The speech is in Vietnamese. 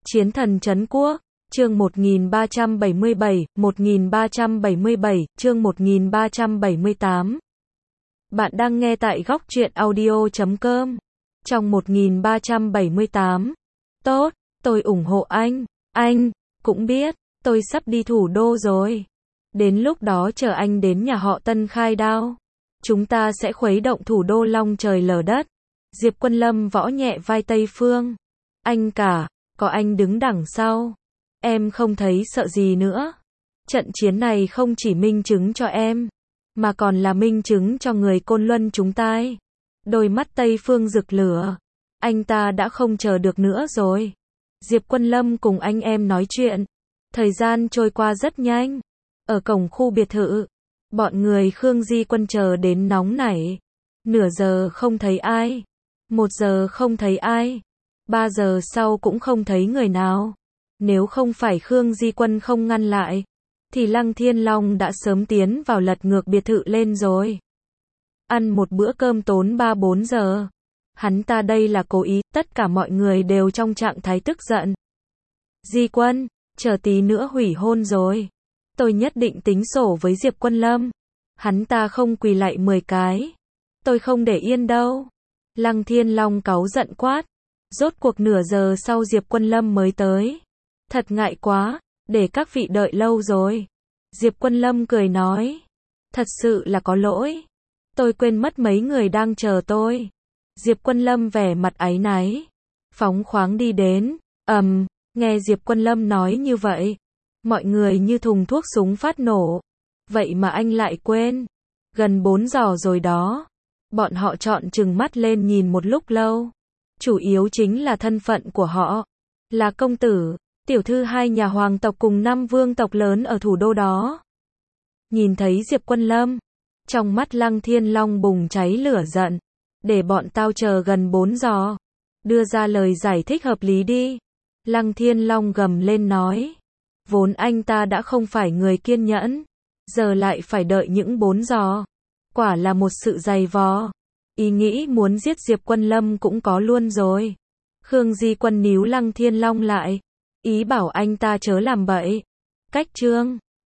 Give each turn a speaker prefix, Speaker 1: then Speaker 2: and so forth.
Speaker 1: Chiến thần trấn quốc, chương 1377, 1377, chương 1378. Bạn đang nghe tại góc truyện audio.com. Trong 1378. Tốt, tôi ủng hộ anh cũng biết, tôi sắp đi thủ đô rồi. Đến lúc đó chờ anh đến nhà họ Tân khai đao. Chúng ta sẽ khuấy động thủ đô long trời lở đất. Diệp Quân Lâm võ nhẹ vai Tây Phương. Anh cả, có anh đứng đằng sau. Em không thấy sợ gì nữa. Trận chiến này không chỉ minh chứng cho em, mà còn là minh chứng cho người Côn Luân chúng ta. Đôi mắt Tây Phương rực lửa. Anh ta đã không chờ được nữa rồi. Diệp Quân Lâm cùng anh em nói chuyện. Thời gian trôi qua rất nhanh. Ở cổng khu biệt thự, bọn người Khương Di Quân chờ đến nóng nảy. Nửa giờ không thấy ai. 1 giờ không thấy ai. 3 giờ sau cũng không thấy người nào. Nếu không phải Khương Di Quân không ngăn lại, thì Lăng Thiên Long đã sớm tiến vào lật ngược biệt thự lên rồi. Ăn một bữa cơm tốn 3-4 giờ. Hắn ta đây là cố ý, tất cả mọi người đều trong trạng thái tức giận. Di Quân, chờ tí nữa hủy hôn rồi. Tôi nhất định tính sổ với Diệp Quân Lâm. Hắn ta không quỳ lạy 10 cái. Tôi không để yên đâu. Lăng Thiên Long cáu giận quát. Rốt cuộc nửa giờ sau Diệp Quân Lâm mới tới. Thật ngại quá, để các vị đợi lâu rồi. Diệp Quân Lâm cười nói. Thật sự là có lỗi. Tôi quên mất mấy người đang chờ tôi. Diệp Quân Lâm vẻ mặt áy náy. Phóng khoáng đi đến. Nghe Diệp Quân Lâm nói như vậy. Mọi người như thùng thuốc súng phát nổ. Vậy mà anh lại quên. Gần 4 giờ rồi đó. Bọn họ trọn trừng mắt lên nhìn một lúc lâu. Chủ yếu chính là thân phận của họ. Là công tử, tiểu thư hai nhà hoàng tộc cùng 5 vương tộc lớn ở thủ đô đó. Nhìn thấy Diệp Quân Lâm, trong mắt Lăng Thiên Long bùng cháy lửa giận. Để bọn tao chờ gần 4 giờ. Đưa ra lời giải thích hợp lý đi. Lăng Thiên Long gầm lên nói. Vốn anh ta đã không phải người kiên nhẫn. Giờ lại phải đợi những 4 giờ. Quả là một sự dày vò. Ý nghĩ muốn giết Diệp Quân Lâm cũng có luôn rồi. Khương Di Quân níu Lăng Thiên Long lại. Ý bảo anh ta chớ làm bậy. Cách chương